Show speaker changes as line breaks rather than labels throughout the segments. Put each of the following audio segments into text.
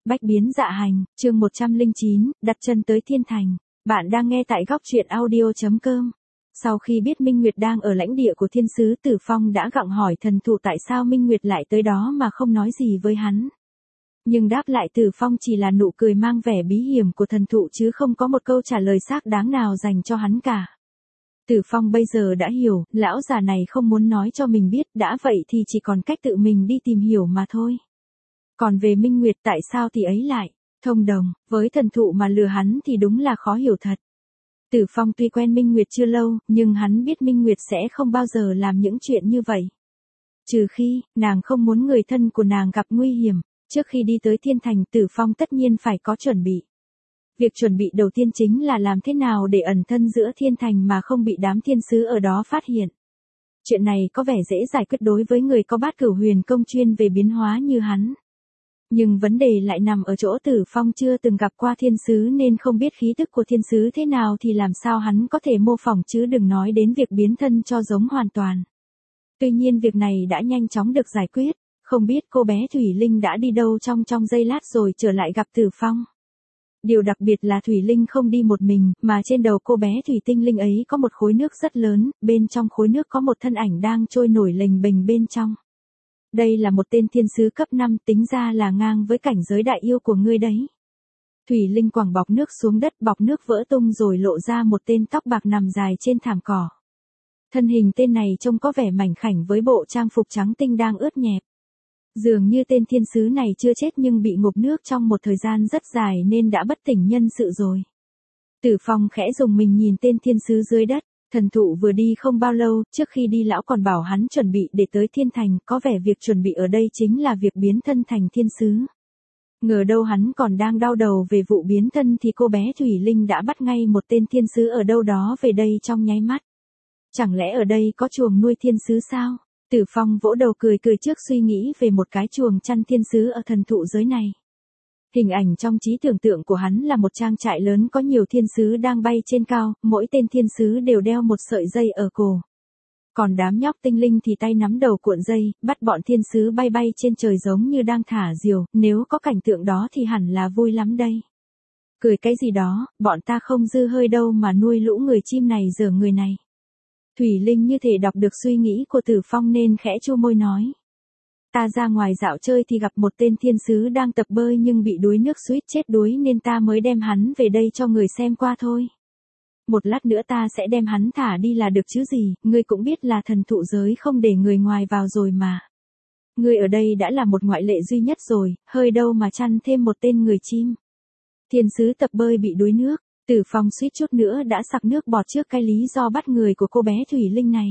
Bách biến dạ hành, chương 109, đặt chân tới thiên thành. Bạn đang nghe tại góc truyện audio.com. Sau khi biết Minh Nguyệt đang ở lãnh địa của thiên sứ, Tử Phong đã gặng hỏi thần thụ tại sao Minh Nguyệt lại tới đó mà không nói gì với hắn. Nhưng đáp lại Tử Phong chỉ là nụ cười mang vẻ bí hiểm của thần thụ chứ không có một câu trả lời xác đáng nào dành cho hắn cả. Tử Phong bây giờ đã hiểu, lão già này không muốn nói cho mình biết, đã vậy thì chỉ còn cách tự mình đi tìm hiểu mà thôi. Còn về Minh Nguyệt tại sao thì ấy lại thông đồng với thần thụ mà lừa hắn thì đúng là khó hiểu thật. Tử Phong tuy quen Minh Nguyệt chưa lâu, nhưng hắn biết Minh Nguyệt sẽ không bao giờ làm những chuyện như vậy. Trừ khi, nàng không muốn người thân của nàng gặp nguy hiểm. Trước khi đi tới thiên thành, Tử Phong tất nhiên phải có chuẩn bị. Việc chuẩn bị đầu tiên chính là làm thế nào để ẩn thân giữa thiên thành mà không bị đám thiên sứ ở đó phát hiện. Chuyện này có vẻ dễ giải quyết đối với người có bát cửu huyền công chuyên về biến hóa như hắn. Nhưng vấn đề lại nằm ở chỗ Tử Phong chưa từng gặp qua thiên sứ nên không biết khí tức của thiên sứ thế nào thì làm sao hắn có thể mô phỏng chứ đừng nói đến việc biến thân cho giống hoàn toàn. Tuy nhiên việc này đã nhanh chóng được giải quyết, không biết cô bé Thủy Linh đã đi đâu trong giây lát rồi trở lại gặp Tử Phong. Điều đặc biệt là Thủy Linh không đi một mình, mà trên đầu cô bé Thủy Tinh Linh ấy có một khối nước rất lớn, bên trong khối nước có một thân ảnh đang trôi nổi lềnh bềnh bên trong. Đây là một tên thiên sứ cấp 5, tính ra là ngang với cảnh giới đại yêu của ngươi đấy. Thủy Linh quẳng bọc nước xuống đất, bọc nước vỡ tung rồi lộ ra một tên tóc bạc nằm dài trên thảm cỏ. Thân hình tên này trông có vẻ mảnh khảnh với bộ trang phục trắng tinh đang ướt nhẹp. Dường như tên thiên sứ này chưa chết nhưng bị ngụp nước trong một thời gian rất dài nên đã bất tỉnh nhân sự rồi. Tử Phong khẽ dùng mình nhìn tên thiên sứ dưới đất. Thần thụ vừa đi không bao lâu, trước khi đi lão còn bảo hắn chuẩn bị để tới thiên thành, có vẻ việc chuẩn bị ở đây chính là việc biến thân thành thiên sứ. Ngờ đâu hắn còn đang đau đầu về vụ biến thân thì cô bé Thủy Linh đã bắt ngay một tên thiên sứ ở đâu đó về đây trong nháy mắt. Chẳng lẽ ở đây có chuồng nuôi thiên sứ sao? Tử Phong vỗ đầu cười trước suy nghĩ về một cái chuồng chăn thiên sứ ở thần thụ giới này. Hình ảnh trong trí tưởng tượng của hắn là một trang trại lớn có nhiều thiên sứ đang bay trên cao, mỗi tên thiên sứ đều đeo một sợi dây ở cổ. Còn đám nhóc tinh linh thì tay nắm đầu cuộn dây, bắt bọn thiên sứ bay bay trên trời giống như đang thả diều, nếu có cảnh tượng đó thì hẳn là vui lắm đây. Cười cái gì đó, bọn ta không dư hơi đâu mà nuôi lũ người chim này dở người này. Thủy Linh như thể đọc được suy nghĩ của Tử Phong nên khẽ chu môi nói. Ta ra ngoài dạo chơi thì gặp một tên thiên sứ đang tập bơi nhưng bị đuối nước suýt chết đuối nên ta mới đem hắn về đây cho người xem qua thôi. Một lát nữa ta sẽ đem hắn thả đi là được chứ gì, ngươi cũng biết là thần thụ giới không để người ngoài vào rồi mà. Ngươi ở đây đã là một ngoại lệ duy nhất rồi, hơi đâu mà chăn thêm một tên người chim. Thiên sứ tập bơi bị đuối nước, Tử Phong suýt chút nữa đã sặc nước bọt trước cái lý do bắt người của cô bé Thủy Linh này.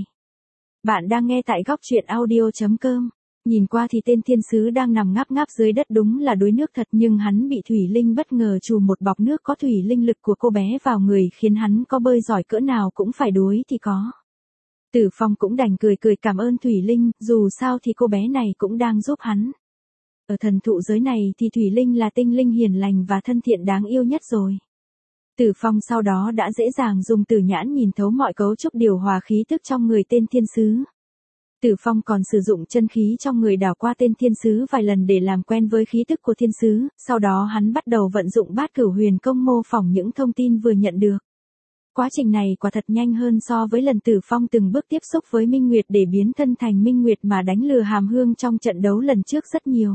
Bạn đang nghe tại góc truyện audio.com. Nhìn qua thì tên thiên sứ đang nằm ngáp ngáp dưới đất đúng là đuối nước thật nhưng hắn bị Thủy Linh bất ngờ chùm một bọc nước có thủy linh lực của cô bé vào người khiến hắn có bơi giỏi cỡ nào cũng phải đuối thì có. Tử Phong cũng đành cười cảm ơn Thủy Linh, dù sao thì cô bé này cũng đang giúp hắn. Ở thần thụ giới này thì Thủy Linh là tinh linh hiền lành và thân thiện đáng yêu nhất rồi. Tử Phong sau đó đã dễ dàng dùng tử nhãn nhìn thấu mọi cấu trúc điều hòa khí tức trong người tên thiên sứ. Tử Phong còn sử dụng chân khí trong người đảo qua tên thiên sứ vài lần để làm quen với khí tức của thiên sứ, sau đó hắn bắt đầu vận dụng bát cửu huyền công mô phỏng những thông tin vừa nhận được. Quá trình này quả thật nhanh hơn so với lần Tử Phong từng bước tiếp xúc với Minh Nguyệt để biến thân thành Minh Nguyệt mà đánh lừa Hàm Hương trong trận đấu lần trước rất nhiều.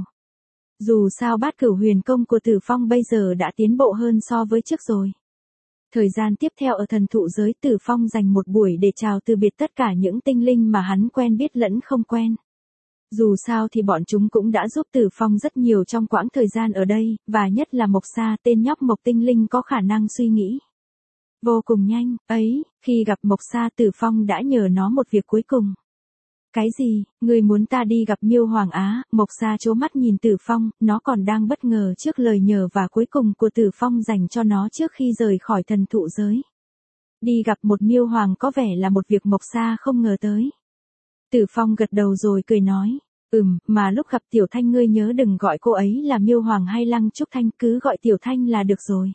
Dù sao bát cửu huyền công của Tử Phong bây giờ đã tiến bộ hơn so với trước rồi. Thời gian tiếp theo ở thần thụ giới, Tử Phong dành một buổi để chào từ biệt tất cả những tinh linh mà hắn quen biết lẫn không quen. Dù sao thì bọn chúng cũng đã giúp Tử Phong rất nhiều trong quãng thời gian ở đây, và nhất là Mộc Sa, tên nhóc Mộc Tinh Linh có khả năng suy nghĩ vô cùng nhanh, khi gặp Mộc Sa Tử Phong đã nhờ nó một việc cuối cùng. Cái gì, ngươi muốn ta đi gặp Miêu Hoàng Á? Mộc Sa trố mắt nhìn Tử Phong, nó còn đang bất ngờ trước lời nhờ và cuối cùng của Tử Phong dành cho nó trước khi rời khỏi thần thụ giới. Đi gặp một Miêu Hoàng có vẻ là một việc Mộc Sa không ngờ tới. Tử Phong gật đầu rồi cười nói, mà lúc gặp Tiểu Thanh ngươi nhớ đừng gọi cô ấy là Miêu Hoàng hay Lăng Trúc Thanh, cứ gọi Tiểu Thanh là được rồi.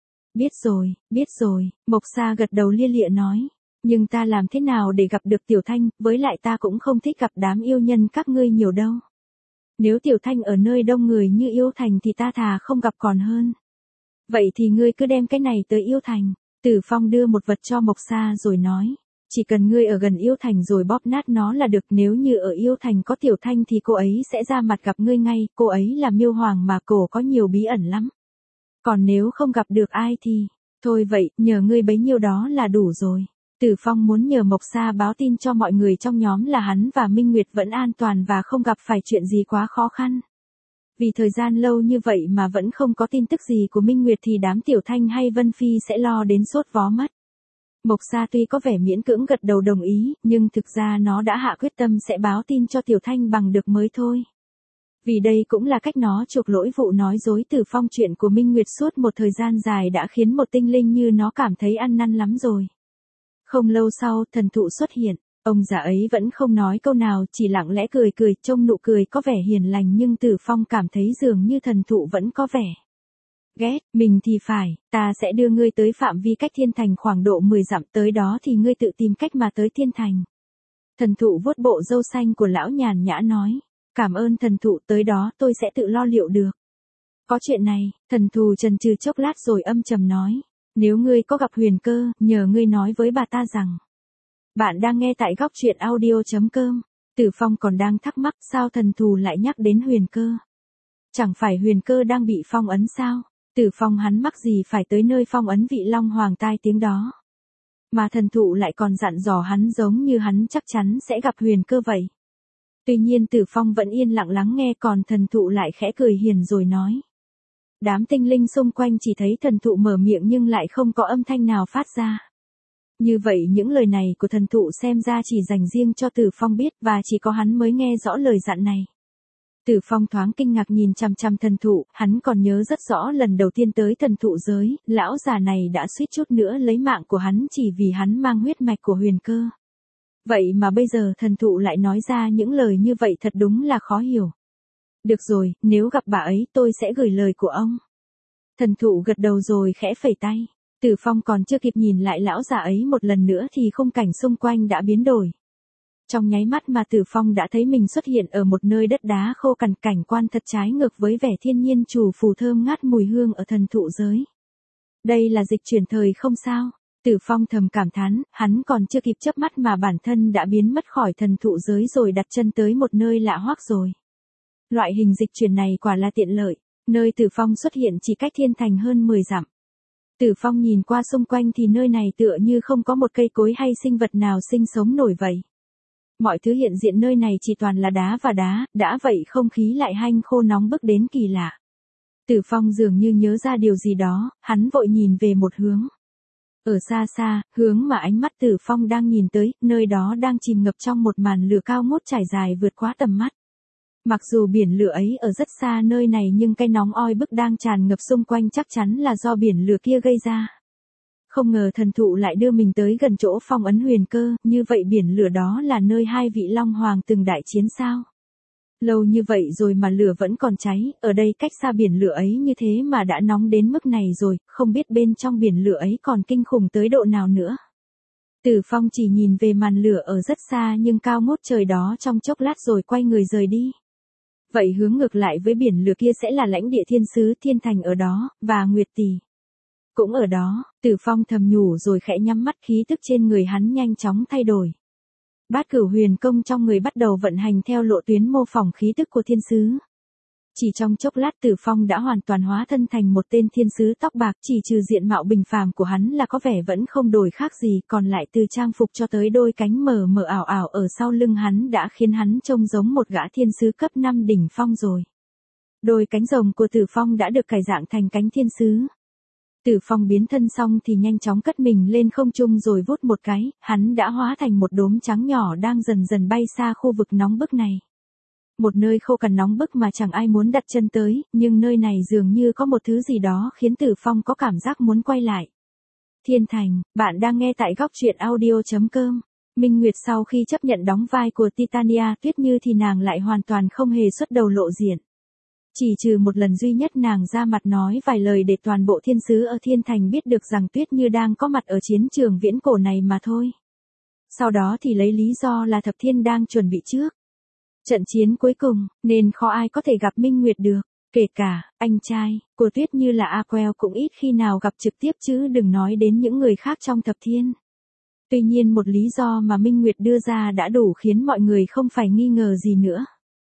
Biết rồi, Mộc Sa gật đầu lia lịa nói. Nhưng ta làm thế nào để gặp được Tiểu Thanh, với lại ta cũng không thích gặp đám yêu nhân các ngươi nhiều đâu. Nếu Tiểu Thanh ở nơi đông người như Yêu Thành thì ta thà không gặp còn hơn. Vậy thì ngươi cứ đem cái này tới Yêu Thành. Tử Phong đưa một vật cho Mộc Sa rồi nói. Chỉ cần ngươi ở gần Yêu Thành rồi bóp nát nó là được, nếu như ở Yêu Thành có Tiểu Thanh thì cô ấy sẽ ra mặt gặp ngươi ngay, cô ấy là Miêu Hoàng mà cổ có nhiều bí ẩn lắm. Còn nếu không gặp được ai thì, thôi vậy, nhờ ngươi bấy nhiêu đó là đủ rồi. Tử Phong muốn nhờ Mộc Sa báo tin cho mọi người trong nhóm là hắn và Minh Nguyệt vẫn an toàn và không gặp phải chuyện gì quá khó khăn. Vì thời gian lâu như vậy mà vẫn không có tin tức gì của Minh Nguyệt thì đám Tiểu Thanh hay Vân Phi sẽ lo đến sốt vó mất. Mộc Sa tuy có vẻ miễn cưỡng gật đầu đồng ý, nhưng thực ra nó đã hạ quyết tâm sẽ báo tin cho Tiểu Thanh bằng được mới thôi. Vì đây cũng là cách nó chuộc lỗi vụ nói dối Tử Phong chuyện của Minh Nguyệt suốt một thời gian dài đã khiến một tinh linh như nó cảm thấy ăn năn lắm rồi. Không lâu sau, thần thụ xuất hiện, ông già ấy vẫn không nói câu nào, chỉ lặng lẽ cười cười, trông nụ cười có vẻ hiền lành nhưng Tử Phong cảm thấy dường như thần thụ vẫn có vẻ ghét. Mình thì phải, ta sẽ đưa ngươi tới phạm vi cách Thiên Thành khoảng độ 10 dặm, tới đó thì ngươi tự tìm cách mà tới Thiên Thành. Thần thụ vuốt bộ râu xanh của lão nhàn nhã nói. Cảm ơn thần thụ, tới đó tôi sẽ tự lo liệu được. Có chuyện này, thần thù chần chừ chốc lát rồi âm trầm nói. Nếu ngươi có gặp Huyền Cơ, nhờ ngươi nói với bà ta rằng. Bạn đang nghe tại góc truyện audio.com. Tử Phong còn đang thắc mắc sao thần thù lại nhắc đến Huyền Cơ. Chẳng phải Huyền Cơ đang bị phong ấn sao? Tử Phong hắn mắc gì phải tới nơi phong ấn vị Long Hoàng tai tiếng đó. Mà thần thụ lại còn dặn dò hắn giống như hắn chắc chắn sẽ gặp Huyền Cơ vậy. Tuy nhiên Tử Phong vẫn yên lặng lắng nghe, còn thần thụ lại khẽ cười hiền rồi nói. Đám tinh linh xung quanh chỉ thấy thần thụ mở miệng nhưng lại không có âm thanh nào phát ra. Như vậy những lời này của thần thụ xem ra chỉ dành riêng cho Tử Phong biết và chỉ có hắn mới nghe rõ lời dặn này. Tử Phong thoáng kinh ngạc nhìn chằm chằm thần thụ, hắn còn nhớ rất rõ lần đầu tiên tới thần thụ giới, lão già này đã suýt chút nữa lấy mạng của hắn chỉ vì hắn mang huyết mạch của Huyền Cơ. Vậy mà bây giờ thần thụ lại nói ra những lời như vậy, thật đúng là khó hiểu. Được rồi, nếu gặp bà ấy tôi sẽ gửi lời của ông. Thần thụ gật đầu rồi khẽ phẩy tay. Tử Phong còn chưa kịp nhìn lại lão già ấy một lần nữa thì khung cảnh xung quanh đã biến đổi. Trong nháy mắt mà Tử Phong đã thấy mình xuất hiện ở một nơi đất đá khô cằn, cảnh quan thật trái ngược với vẻ thiên nhiên trù phù thơm ngát mùi hương ở thần thụ giới. Đây là dịch chuyển thời không sao? Tử Phong thầm cảm thán, hắn còn chưa kịp chớp mắt mà bản thân đã biến mất khỏi thần thụ giới rồi đặt chân tới một nơi lạ hoắc rồi. Loại hình dịch chuyển này quả là tiện lợi, nơi Tử Phong xuất hiện chỉ cách Thiên Thành hơn 10 dặm. Tử Phong nhìn qua xung quanh thì nơi này tựa như không có một cây cối hay sinh vật nào sinh sống nổi vậy. Mọi thứ hiện diện nơi này chỉ toàn là đá và đá, đã vậy không khí lại hanh khô nóng bức đến kỳ lạ. Tử Phong dường như nhớ ra điều gì đó, hắn vội nhìn về một hướng. Ở xa xa, hướng mà ánh mắt Tử Phong đang nhìn tới, nơi đó đang chìm ngập trong một màn lửa cao ngút trải dài vượt quá tầm mắt. Mặc dù biển lửa ấy ở rất xa nơi này nhưng cái nóng oi bức đang tràn ngập xung quanh chắc chắn là do biển lửa kia gây ra. Không ngờ thần thụ lại đưa mình tới gần chỗ phong ấn Huyền Cơ, như vậy biển lửa đó là nơi hai vị Long Hoàng từng đại chiến sao? Lâu như vậy rồi mà lửa vẫn còn cháy, ở đây cách xa biển lửa ấy như thế mà đã nóng đến mức này rồi, không biết bên trong biển lửa ấy còn kinh khủng tới độ nào nữa. Tử Phong chỉ nhìn về màn lửa ở rất xa nhưng cao ngút trời đó trong chốc lát rồi quay người rời đi. Vậy hướng ngược lại với biển lửa kia sẽ là lãnh địa thiên sứ Thiên Thành ở đó, và Nguyệt Tỷ cũng ở đó. Tử Phong thầm nhủ rồi khẽ nhắm mắt, khí tức trên người hắn nhanh chóng thay đổi. Bát Cửu Huyền Công trong người bắt đầu vận hành theo lộ tuyến mô phỏng khí tức của thiên sứ. Chỉ trong chốc lát Tử Phong đã hoàn toàn hóa thân thành một tên thiên sứ tóc bạc, chỉ trừ diện mạo bình phàm của hắn là có vẻ vẫn không đổi khác gì, còn lại từ trang phục cho tới đôi cánh mờ mờ ảo ảo ở sau lưng hắn đã khiến hắn trông giống một gã thiên sứ cấp 5 đỉnh phong rồi. Đôi cánh rồng của Tử Phong đã được cải dạng thành cánh thiên sứ. Tử Phong biến thân xong thì nhanh chóng cất mình lên không trung rồi vút một cái, hắn đã hóa thành một đốm trắng nhỏ đang dần dần bay xa khu vực nóng bức này. Một nơi khô cằn nóng bức mà chẳng ai muốn đặt chân tới, nhưng nơi này dường như có một thứ gì đó khiến Tử Phong có cảm giác muốn quay lại. Thiên Thành, bạn đang nghe tại góc truyện audio.com. Minh Nguyệt sau khi chấp nhận đóng vai của Titania Tuyết Như thì nàng lại hoàn toàn không hề xuất đầu lộ diện. Chỉ trừ một lần duy nhất nàng ra mặt nói vài lời để toàn bộ thiên sứ ở Thiên Thành biết được rằng Tuyết Như đang có mặt ở chiến trường viễn cổ này mà thôi. Sau đó thì lấy lý do là Thập Thiên đang chuẩn bị trước. Trận chiến cuối cùng, nên khó ai có thể gặp Minh Nguyệt được. Kể cả, anh trai của Tuyết Như là Aquel cũng ít khi nào gặp trực tiếp chứ đừng nói đến những người khác trong thập thiên. Tuy nhiên một lý do mà Minh Nguyệt đưa ra đã đủ khiến mọi người không phải nghi ngờ gì nữa.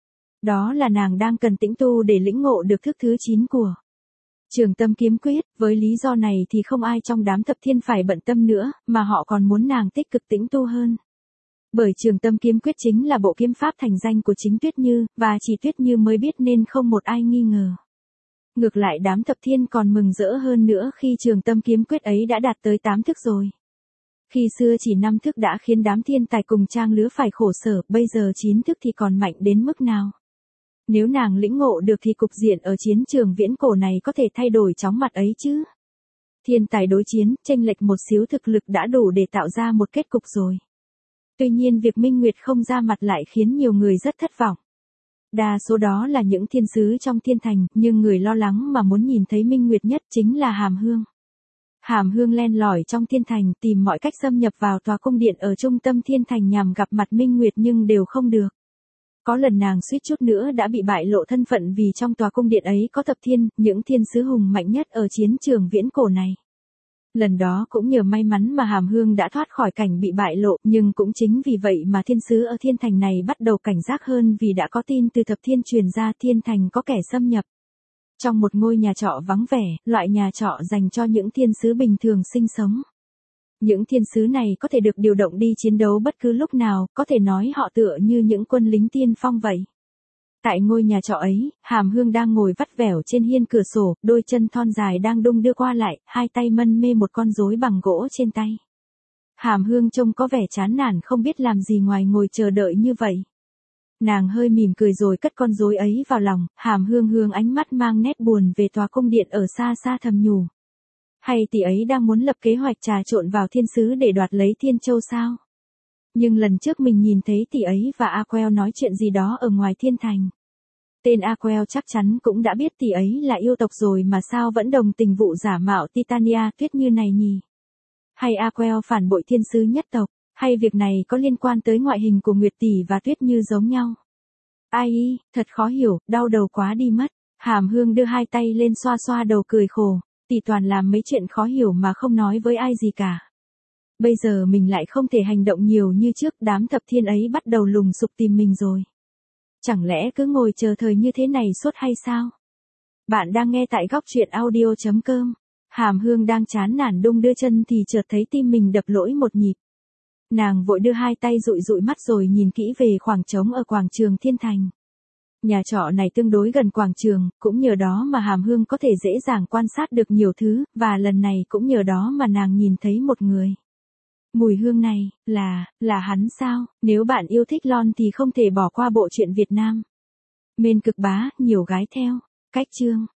Đó là nàng đang cần tĩnh tu để lĩnh ngộ được thức thứ 9 của Trường Tâm Kiếm Quyết. Với lý do này thì không ai trong đám thập thiên phải bận tâm nữa, mà họ còn muốn nàng tích cực tĩnh tu hơn. Bởi Trường Tâm Kiếm Quyết chính là bộ kiếm pháp thành danh của chính Tuyết Như, và chỉ Tuyết Như mới biết nên không một ai nghi ngờ. Ngược lại đám thập thiên còn mừng rỡ hơn nữa khi Trường Tâm Kiếm Quyết ấy đã đạt tới 8 thức rồi. Khi xưa chỉ 5 thức đã khiến đám thiên tài cùng trang lứa phải khổ sở, bây giờ 9 thức thì còn mạnh đến mức nào. Nếu nàng lĩnh ngộ được thì cục diện ở chiến trường viễn cổ này có thể thay đổi chóng mặt ấy chứ. Thiên tài đối chiến, chênh lệch một xíu thực lực đã đủ để tạo ra một kết cục rồi. Tuy nhiên việc Minh Nguyệt không ra mặt lại khiến nhiều người rất thất vọng. Đa số đó là những thiên sứ trong thiên thành, nhưng người lo lắng mà muốn nhìn thấy Minh Nguyệt nhất chính là Hàm Hương. Hàm Hương len lỏi trong thiên thành tìm mọi cách xâm nhập vào tòa cung điện ở trung tâm thiên thành nhằm gặp mặt Minh Nguyệt nhưng đều không được. Có lần nàng suýt chút nữa đã bị bại lộ thân phận vì trong tòa cung điện ấy có thập thiên, những thiên sứ hùng mạnh nhất ở chiến trường viễn cổ này. Lần đó cũng nhờ may mắn mà Hàm Hương đã thoát khỏi cảnh bị bại lộ, nhưng cũng chính vì vậy mà thiên sứ ở thiên thành này bắt đầu cảnh giác hơn vì đã có tin từ thập thiên truyền ra thiên thành có kẻ xâm nhập. Trong một ngôi nhà trọ vắng vẻ, loại nhà trọ dành cho những thiên sứ bình thường sinh sống. Những thiên sứ này có thể được điều động đi chiến đấu bất cứ lúc nào, có thể nói họ tựa như những quân lính tiên phong vậy. Tại ngôi nhà trọ ấy, Hàm Hương đang ngồi vắt vẻo trên hiên cửa sổ, đôi chân thon dài đang đung đưa qua lại, hai tay mân mê một con rối bằng gỗ trên tay. Hàm Hương trông có vẻ chán nản không biết làm gì ngoài ngồi chờ đợi như vậy. Nàng hơi mỉm cười rồi cất con rối ấy vào lòng, Hàm Hương hướng ánh mắt mang nét buồn về tòa cung điện ở xa xa thầm nhủ. Hay tỷ ấy đang muốn lập kế hoạch trà trộn vào thiên sứ để đoạt lấy thiên châu sao? Nhưng lần trước mình nhìn thấy tỷ ấy và Aquel nói chuyện gì đó ở ngoài thiên thành. Tên Aquel chắc chắn cũng đã biết tỷ ấy là yêu tộc rồi mà sao vẫn đồng tình vụ giả mạo Titania Tuyết Như này nhỉ? Hay Aquel phản bội thiên sứ nhất tộc? Hay việc này có liên quan tới ngoại hình của Nguyệt tỷ và Tuyết Như giống nhau? Ai, thật khó hiểu, đau đầu quá đi mất. Hàm Hương đưa hai tay lên xoa xoa đầu cười khổ. Tỷ toàn làm mấy chuyện khó hiểu mà không nói với ai gì cả. Bây giờ mình lại không thể hành động nhiều như trước, đám thập thiên ấy bắt đầu lùng sục tìm mình rồi. Chẳng lẽ cứ ngồi chờ thời như thế này suốt hay sao? Bạn đang nghe tại góc truyện audio.com. Hàm Hương đang chán nản đung đưa chân thì chợt thấy tim mình đập lỗi một nhịp. Nàng vội đưa hai tay dụi dụi mắt rồi nhìn kỹ về khoảng trống ở quảng trường thiên thành. Nhà trọ này tương đối gần quảng trường, cũng nhờ đó mà Hàm Hương có thể dễ dàng quan sát được nhiều thứ, và lần này cũng nhờ đó mà nàng nhìn thấy một người. Mùi hương này, là hắn sao? Nếu bạn yêu thích Lon thì không thể bỏ qua bộ truyện Việt Nam. Mên Cực Bá, nhiều gái theo. Cách chương.